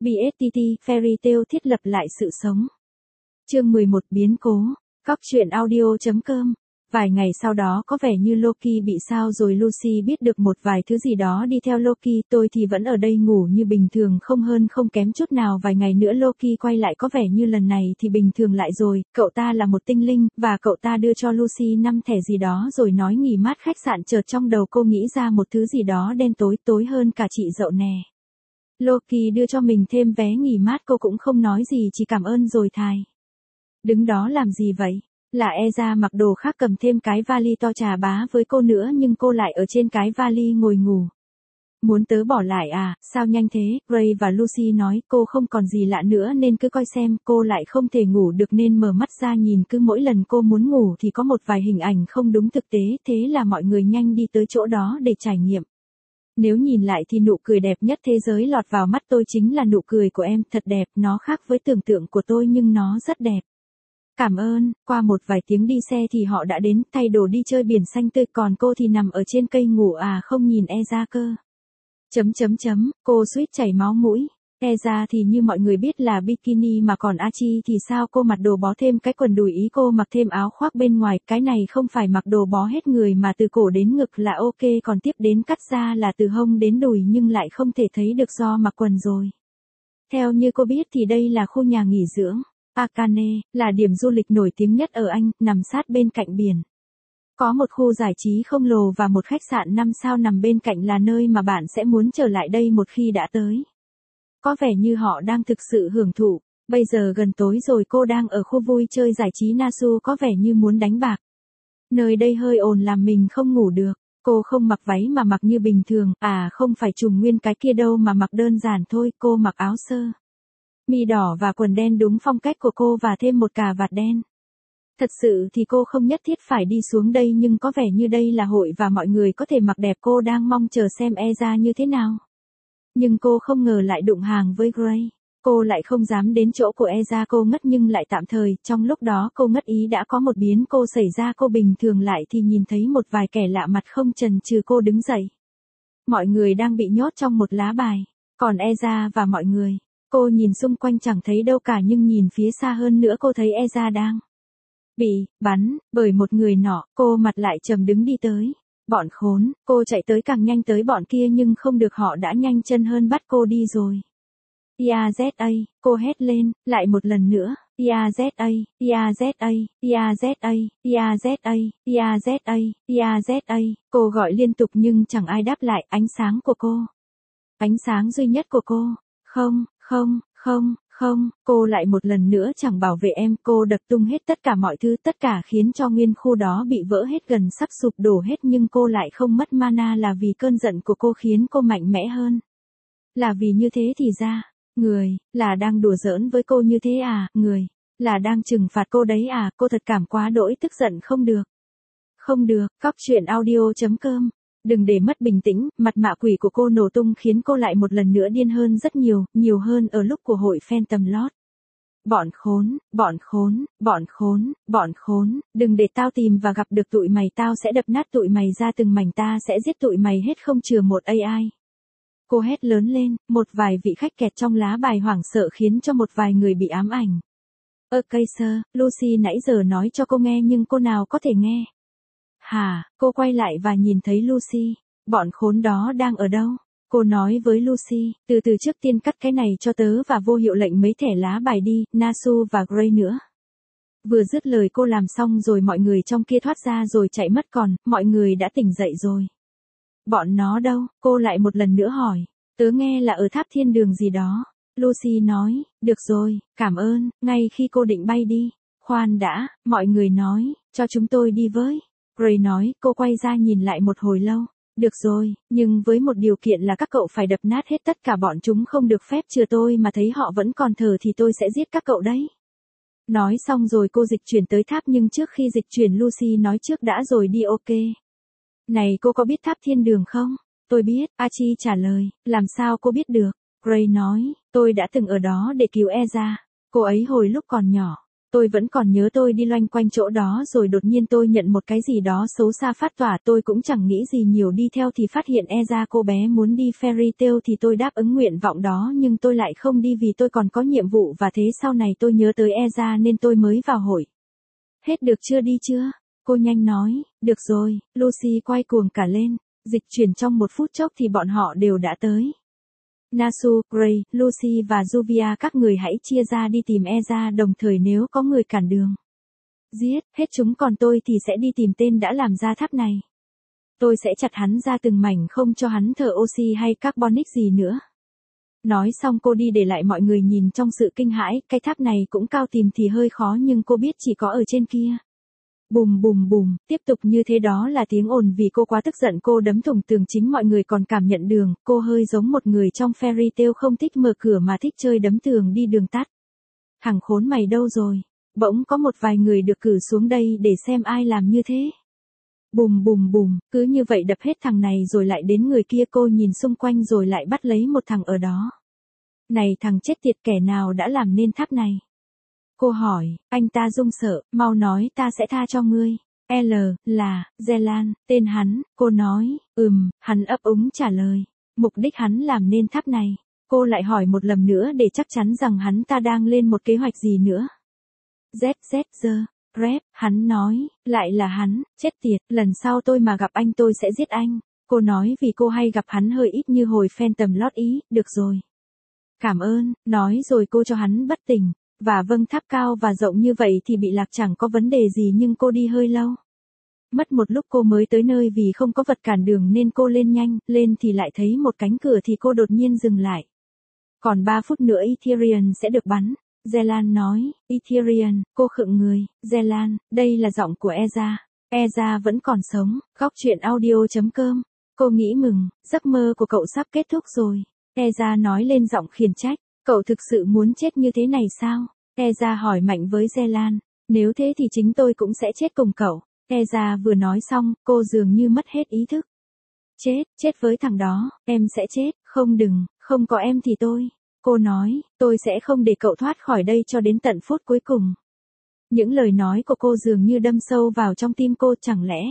BSTT, Fairy Tail thiết lập lại sự sống. Chương 11 biến cố. Góc truyện audio.com. Vài ngày sau đó có vẻ như Loki bị sao rồi Lucy biết được một vài thứ gì đó đi theo Loki, tôi thì vẫn ở đây ngủ như bình thường không hơn không kém chút nào. Vài ngày nữa Loki quay lại có vẻ như lần này thì bình thường lại rồi, cậu ta là một tinh linh, và cậu ta đưa cho Lucy 5 thẻ gì đó rồi nói nghỉ mát khách sạn. Chợt trong đầu cô nghĩ ra một thứ gì đó đen tối hơn cả chị dậu nè. Loki đưa cho mình thêm vé nghỉ mát, cô cũng không nói gì, chỉ cảm ơn rồi thải. Đứng đó làm gì vậy? Là Eza mặc đồ khác cầm thêm cái vali to trà bá với cô nữa, nhưng cô lại ở trên cái vali ngồi ngủ. Muốn tớ bỏ lại à, sao nhanh thế? Gray và Lucy nói. Cô không còn gì lạ nữa nên cứ coi xem. Cô lại không thể ngủ được nên mở mắt ra nhìn, cứ mỗi lần cô muốn ngủ thì có một vài hình ảnh không đúng thực tế, thế là mọi người nhanh đi tới chỗ đó để trải nghiệm. Nếu nhìn lại thì nụ cười đẹp nhất thế giới lọt vào mắt tôi chính là nụ cười của em, thật đẹp, nó khác với tưởng tượng của tôi nhưng nó rất đẹp. Cảm ơn. Qua một vài tiếng đi xe thì họ đã đến, thay đồ đi chơi biển xanh tươi, còn cô thì nằm ở trên cây ngủ không nhìn Eza cơ. Cô suýt chảy máu mũi. Eza thì như mọi người biết là bikini, mà còn Archie thì sao? Cô mặc đồ bó thêm cái quần đùi, ý cô mặc thêm áo khoác bên ngoài, cái này không phải mặc đồ bó hết người mà từ cổ đến ngực là ok, còn tiếp đến cắt ra là từ hông đến đùi nhưng lại không thể thấy được do mặc quần rồi. Theo như cô biết thì đây là khu nhà nghỉ dưỡng Akane, là điểm du lịch nổi tiếng nhất ở Anh, nằm sát bên cạnh biển. Có một khu giải trí khổng lồ và một khách sạn 5 sao nằm bên cạnh, là nơi mà bạn sẽ muốn trở lại đây một khi đã tới. Có vẻ như họ đang thực sự hưởng thụ. Bây giờ gần tối rồi, cô đang ở khu vui chơi giải trí Nasu, có vẻ như muốn đánh bạc. Nơi đây hơi ồn làm mình không ngủ được. Cô không mặc váy mà mặc như bình thường, không phải trùm nguyên cái kia đâu mà mặc đơn giản thôi, cô mặc áo sơ mi đỏ và quần đen đúng phong cách của cô và thêm một cà vạt đen. Thật sự thì cô không nhất thiết phải đi xuống đây, nhưng có vẻ như đây là hội và mọi người có thể mặc đẹp. Cô đang mong chờ xem Eza như thế nào. Nhưng cô không ngờ lại đụng hàng với Gray. Cô lại không dám đến chỗ của Eza, cô ngất nhưng lại tạm thời. Trong lúc đó cô ngất ý đã có một biến cô xảy ra, cô bình thường lại thì nhìn thấy một vài kẻ lạ mặt. Không chần chừ cô đứng dậy. Mọi người đang bị nhốt trong một lá bài. Còn Eza và mọi người. Cô nhìn xung quanh chẳng thấy đâu cả, nhưng nhìn phía xa hơn nữa cô thấy Eza đang bị bắn bởi một người nọ. Cô mặt lại trầm đứng đi tới. Bọn khốn, cô chạy tới càng nhanh tới bọn kia nhưng không được, họ đã nhanh chân hơn bắt cô đi rồi. Yaza, cô hét lên, lại một lần nữa. Yaza, Yaza, Yaza, Yaza, Yaza, Yaza. Cô gọi liên tục nhưng chẳng ai đáp lại. Ánh sáng của cô. Ánh sáng duy nhất của cô. Không, cô lại một lần nữa chẳng bảo vệ em, cô đập tung hết tất cả mọi thứ, tất cả khiến cho nguyên khu đó bị vỡ hết, gần sắp sụp đổ hết, nhưng cô lại không mất mana, là vì cơn giận của cô khiến cô mạnh mẽ hơn. Là vì như thế thì ra, người, là đang đùa giỡn với cô như thế người, là đang trừng phạt cô đấy cô thật cảm quá đỗi tức giận. Không được, góc truyện audio.com. Đừng để mất bình tĩnh, mặt mạ quỷ của cô nổ tung khiến cô lại một lần nữa điên hơn rất nhiều hơn ở lúc của hội Phantom Lord. Bọn khốn, đừng để tao tìm và gặp được tụi mày, tao sẽ đập nát tụi mày ra từng mảnh, ta sẽ giết tụi mày hết không chừa một AI. Cô hét lớn lên, một vài vị khách kẹt trong lá bài hoảng sợ khiến cho một vài người bị ám ảnh. Ok sir, Lucy nãy giờ nói cho cô nghe nhưng cô nào có thể nghe. Cô quay lại và nhìn thấy Lucy. Bọn khốn đó đang ở đâu? Cô nói với Lucy, từ trước tiên cắt cái này cho tớ và vô hiệu lệnh mấy thẻ lá bài đi, Nasu và Gray nữa. Vừa dứt lời cô làm xong rồi mọi người trong kia thoát ra rồi chạy mất, còn mọi người đã tỉnh dậy rồi. Bọn nó đâu? Cô lại một lần nữa hỏi. Tớ nghe là ở tháp thiên đường gì đó. Lucy nói, được rồi, cảm ơn. Ngay khi cô định bay đi. Khoan đã, mọi người nói, cho chúng tôi đi với. Gray nói. Cô quay ra nhìn lại một hồi lâu. Được rồi, nhưng với một điều kiện là các cậu phải đập nát hết tất cả bọn chúng, không được phép chừa tôi mà thấy họ vẫn còn thở thì tôi sẽ giết các cậu đấy. Nói xong rồi cô dịch chuyển tới tháp, nhưng trước khi dịch chuyển Lucy nói trước đã rồi đi. Ok. Này, cô có biết tháp thiên đường không? Tôi biết, Archie trả lời. Làm sao cô biết được? Gray nói, tôi đã từng ở đó để cứu Eza. Cô ấy hồi lúc còn nhỏ. Tôi vẫn còn nhớ tôi đi loanh quanh chỗ đó rồi đột nhiên tôi nhận một cái gì đó xấu xa phát tỏa, tôi cũng chẳng nghĩ gì nhiều đi theo thì phát hiện Eza cô bé muốn đi Fairy Tail thì tôi đáp ứng nguyện vọng đó nhưng tôi lại không đi vì tôi còn có nhiệm vụ và thế sau này tôi nhớ tới Eza nên tôi mới vào hội. Hết được chưa đi chưa? Cô nhanh nói, được rồi, Lucy quay cuồng cả lên, dịch chuyển trong 1 phút chốc thì bọn họ đều đã tới. Nasu, Gray, Lucy và Juvia các người hãy chia ra đi tìm Eza đồng thời nếu có người cản đường. Giết, hết chúng còn tôi thì sẽ đi tìm tên đã làm ra tháp này. Tôi sẽ chặt hắn ra từng mảnh không cho hắn thở oxy hay carbonic gì nữa. Nói xong cô đi để lại mọi người nhìn trong sự kinh hãi, cái tháp này cũng cao tìm thì hơi khó nhưng cô biết chỉ có ở trên kia. Bùm bùm bùm, tiếp tục như thế đó là tiếng ồn vì cô quá tức giận cô đấm thủng tường chính mọi người còn cảm nhận đường, cô hơi giống một người trong Fairy Tail không thích mở cửa mà thích chơi đấm tường đi đường tắt. Thằng khốn mày đâu rồi? Bỗng có một vài người được cử xuống đây để xem ai làm như thế. Bùm bùm bùm, cứ như vậy đập hết thằng này rồi lại đến người kia cô nhìn xung quanh rồi lại bắt lấy một thằng ở đó. Này thằng chết tiệt kẻ nào đã làm nên tháp này? Cô hỏi, anh ta run sợ, mau nói ta sẽ tha cho ngươi. Là, Zelan, tên hắn, cô nói, hắn ấp úng trả lời. Mục đích hắn làm nên tháp này. Cô lại hỏi một lần nữa để chắc chắn rằng hắn ta đang lên một kế hoạch gì nữa. Rep, hắn nói, lại là hắn, chết tiệt, lần sau tôi mà gặp anh tôi sẽ giết anh. Cô nói vì cô hay gặp hắn hơi ít như hồi Phantom Lord ý, được rồi. Cảm ơn, nói rồi cô cho hắn bất tỉnh. Và vâng tháp cao và rộng như vậy thì bị lạc chẳng có vấn đề gì nhưng cô đi hơi lâu. Mất một lúc cô mới tới nơi vì không có vật cản đường nên cô lên nhanh, lên thì lại thấy một cánh cửa thì cô đột nhiên dừng lại. Còn 3 phút nữa Ethereum sẽ được bắn. Zelan nói, Ethereum, cô khựng người, Zelan, đây là giọng của Eza. Eza vẫn còn sống, góc truyện audio.com. Cô nghĩ mừng, giấc mơ của cậu sắp kết thúc rồi. Eza nói lên giọng khiển trách. Cậu thực sự muốn chết như thế này sao? Eza hỏi mạnh với Zelan. Nếu thế thì chính tôi cũng sẽ chết cùng cậu. Eza vừa nói xong, cô dường như mất hết ý thức. Chết với thằng đó, em sẽ chết, không có em thì tôi. Cô nói, tôi sẽ không để cậu thoát khỏi đây cho đến tận phút cuối cùng. Những lời nói của cô dường như đâm sâu vào trong tim cô chẳng lẽ.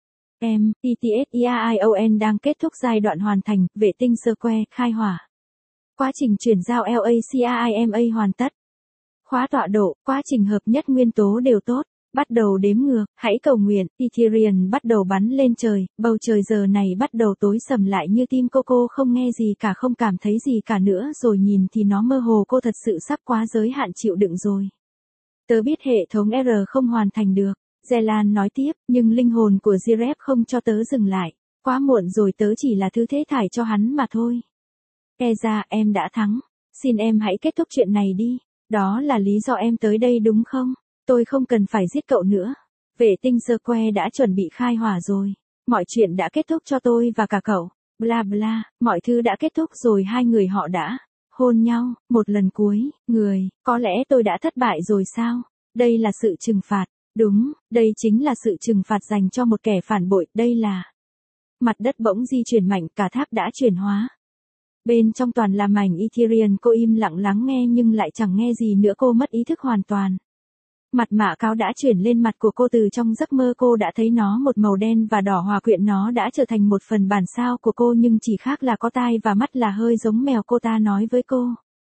ETSEION đang kết thúc giai đoạn hoàn thành, vệ tinh Square, khai hỏa. Quá trình chuyển giao LACAIMA hoàn tất. Khóa tọa độ, quá trình hợp nhất nguyên tố đều tốt. Bắt đầu đếm ngược, hãy cầu nguyện, Ethereum bắt đầu bắn lên trời, bầu trời giờ này bắt đầu tối sầm lại như tim cô không nghe gì cả không cảm thấy gì cả nữa rồi nhìn thì nó mơ hồ cô thật sự sắp quá giới hạn chịu đựng rồi. Tớ biết hệ thống R không hoàn thành được, Zelan nói tiếp, nhưng linh hồn của Jirep không cho tớ dừng lại. Quá muộn rồi tớ chỉ là thứ thế thải cho hắn mà thôi. Eza, em đã thắng. Xin em hãy kết thúc chuyện này đi. Đó là lý do em tới đây đúng không? Tôi không cần phải giết cậu nữa. Vệ tinh Square đã chuẩn bị khai hỏa rồi. Mọi chuyện đã kết thúc cho tôi và cả cậu. Bla bla, mọi thứ đã kết thúc rồi hai người họ đã hôn nhau, một lần cuối, có lẽ tôi đã thất bại rồi sao? Đây là sự trừng phạt. Đúng, đây chính là sự trừng phạt dành cho một kẻ phản bội, đây là. Mặt đất bỗng di chuyển mạnh, cả tháp đã chuyển hóa. Bên trong toàn là mảnh Ethereum cô im lặng lắng nghe nhưng lại chẳng nghe gì nữa cô mất ý thức hoàn toàn. Mặt mạ cáo đã chuyển lên mặt của cô từ trong giấc mơ cô đã thấy nó một màu đen và đỏ hòa quyện nó đã trở thành một phần bản sao của cô nhưng chỉ khác là có tai và mắt là hơi giống mèo cô ta nói với cô.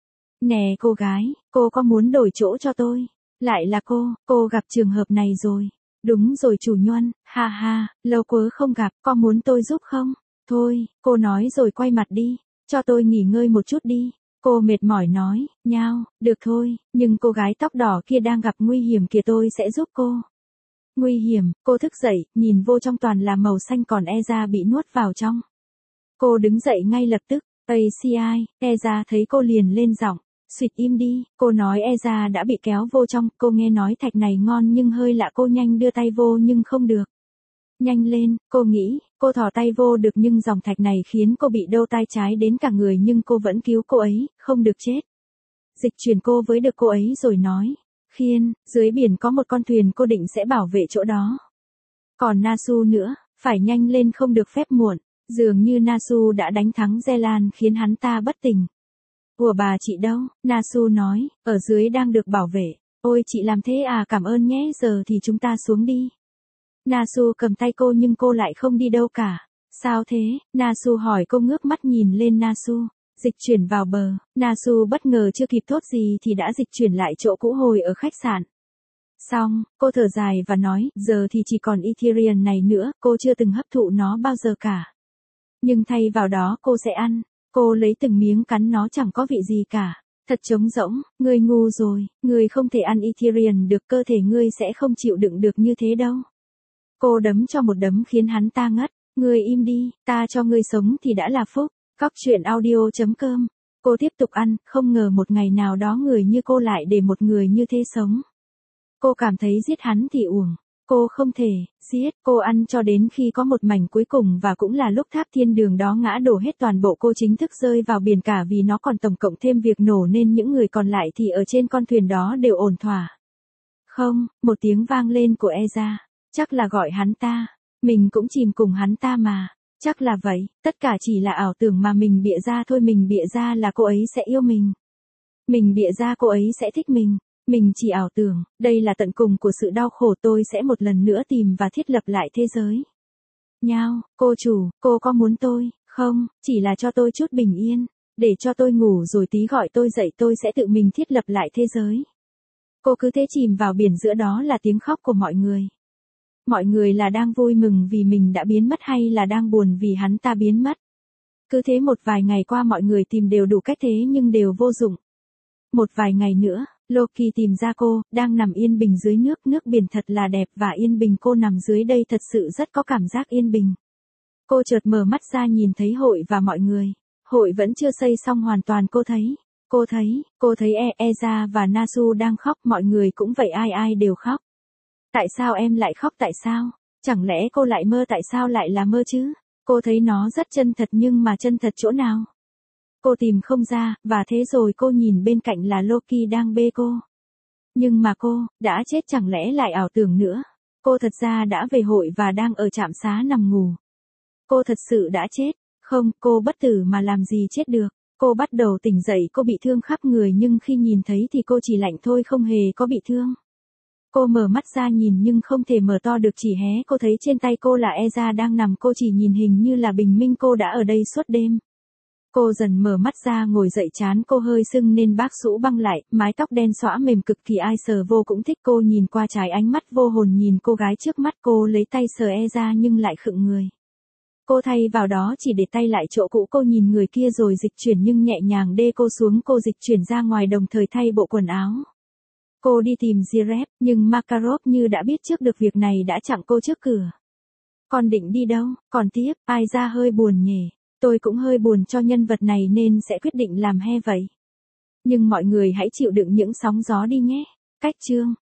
Nè cô gái, cô có muốn đổi chỗ cho tôi? Lại là cô gặp trường hợp này rồi. Đúng rồi chủ nhân, ha ha, lâu quá không gặp, có muốn tôi giúp không? Thôi, cô nói rồi quay mặt đi, cho tôi nghỉ ngơi một chút đi. Cô mệt mỏi nói, nhao, được thôi, nhưng cô gái tóc đỏ kia đang gặp nguy hiểm kìa tôi sẽ giúp cô. Nguy hiểm, cô thức dậy, nhìn vô trong toàn là màu xanh còn Eza bị nuốt vào trong. Cô đứng dậy ngay lập tức, ACI, Eza thấy cô liền lên giọng, xịt im đi, cô nói Eza đã bị kéo vô trong, cô nghe nói thạch này ngon nhưng hơi lạ cô nhanh đưa tay vô nhưng không được. Nhanh lên, cô nghĩ, cô thò tay vô được nhưng dòng thạch này khiến cô bị đau tay trái đến cả người nhưng cô vẫn cứu cô ấy, không được chết. Dịch chuyển cô với được cô ấy rồi nói, Khiên, dưới biển có một con thuyền cô định sẽ bảo vệ chỗ đó. Còn Nasu nữa, phải nhanh lên không được phép muộn, dường như Nasu đã đánh thắng Zelan khiến hắn ta bất tỉnh. Ủa bà chị đâu? Nasu nói, ở dưới đang được bảo vệ. Ôi chị làm thế à, cảm ơn nhé, giờ thì chúng ta xuống đi. Nasu cầm tay cô nhưng cô lại không đi đâu cả. Sao thế? Nasu hỏi, cô ngước mắt nhìn lên Nasu. Dịch chuyển vào bờ, Nasu bất ngờ chưa kịp thốt gì thì đã dịch chuyển lại chỗ cũ hồi ở khách sạn. Xong, cô thở dài và nói, giờ thì chỉ còn Ethereum này nữa, cô chưa từng hấp thụ nó bao giờ cả. Nhưng thay vào đó cô sẽ ăn. Cô lấy từng miếng cắn, nó chẳng có vị gì cả. Thật trống rỗng, ngươi ngu rồi, ngươi không thể ăn Ethereum được, cơ thể ngươi sẽ không chịu đựng được như thế đâu. Cô đấm cho một đấm khiến hắn ta ngất. Ngươi im đi, ta cho ngươi sống thì đã là phúc. Cóc truyện audio.com. Cô tiếp tục ăn, không ngờ một ngày nào đó người như cô lại để một người như thế sống. Cô cảm thấy giết hắn thì uổng. Cô không thể giết. Cô ăn cho đến khi có một mảnh cuối cùng và cũng là lúc tháp thiên đường đó ngã đổ hết, toàn bộ cô chính thức rơi vào biển cả vì nó còn tổng cộng thêm việc nổ nên những người còn lại thì ở trên con thuyền đó đều ổn thỏa. Không, một tiếng vang lên của Eza. Chắc là gọi hắn ta. Mình cũng chìm cùng hắn ta mà. Chắc là vậy, tất cả chỉ là ảo tưởng mà mình bịa ra thôi, mình bịa ra là cô ấy sẽ yêu mình. Mình bịa ra cô ấy sẽ thích mình. Mình chỉ ảo tưởng, đây là tận cùng của sự đau khổ, tôi sẽ một lần nữa tìm và thiết lập lại thế giới. Nhao, cô chủ, cô có muốn tôi, không, chỉ là cho tôi chút bình yên, để cho tôi ngủ rồi tí gọi tôi dậy, tôi sẽ tự mình thiết lập lại thế giới. Cô cứ thế chìm vào biển giữa, đó là tiếng khóc của mọi người. Mọi người là đang vui mừng vì mình đã biến mất hay là đang buồn vì hắn ta biến mất? Cứ thế một vài ngày qua, mọi người tìm đều đủ cách thế nhưng đều vô dụng. Một vài ngày nữa, Loki tìm ra cô, đang nằm yên bình dưới nước, nước biển thật là đẹp và yên bình, cô nằm dưới đây thật sự rất có cảm giác yên bình. Cô chợt mở mắt ra nhìn thấy hội và mọi người. Hội vẫn chưa xây xong hoàn toàn, cô thấy Eza và Nasu đang khóc, mọi người cũng vậy, ai đều khóc. Tại sao em lại khóc, tại sao? Chẳng lẽ cô lại mơ, tại sao lại là mơ chứ? Cô thấy nó rất chân thật nhưng mà chân thật chỗ nào? Cô tìm không ra, và thế rồi cô nhìn bên cạnh là Loki đang bê cô. Nhưng mà cô, đã chết, chẳng lẽ lại ảo tưởng nữa? Cô thật ra đã về hội và đang ở trạm xá nằm ngủ. Cô thật sự đã chết. Không, cô bất tử mà làm gì chết được. Cô bắt đầu tỉnh dậy, cô bị thương khắp người nhưng khi nhìn thấy thì cô chỉ lạnh thôi, không hề có bị thương. Cô mở mắt ra nhìn nhưng không thể mở to được, chỉ hé, cô thấy trên tay cô là Eza đang nằm, cô chỉ nhìn hình như là bình minh, cô đã ở đây suốt đêm. Cô dần mở mắt ra, ngồi dậy, trán cô hơi sưng nên bác rũ băng lại, mái tóc đen xõa mềm cực kỳ, ai sờ vô cũng thích. Cô nhìn qua trái, ánh mắt vô hồn nhìn cô gái trước mắt, cô lấy tay sờ Eza nhưng lại khựng người. Cô thay vào đó chỉ để tay lại chỗ cũ, cô nhìn người kia rồi dịch chuyển nhưng nhẹ nhàng đê cô xuống, cô dịch chuyển ra ngoài đồng thời thay bộ quần áo. Cô đi tìm Jirep, nhưng Makarov như đã biết trước được việc này đã chặn cô trước cửa. Con định đi đâu? Còn tiếp, ai ra hơi buồn nhỉ? Tôi cũng hơi buồn cho nhân vật này nên sẽ quyết định làm he vậy. Nhưng mọi người hãy chịu đựng những sóng gió đi nhé. Cách chương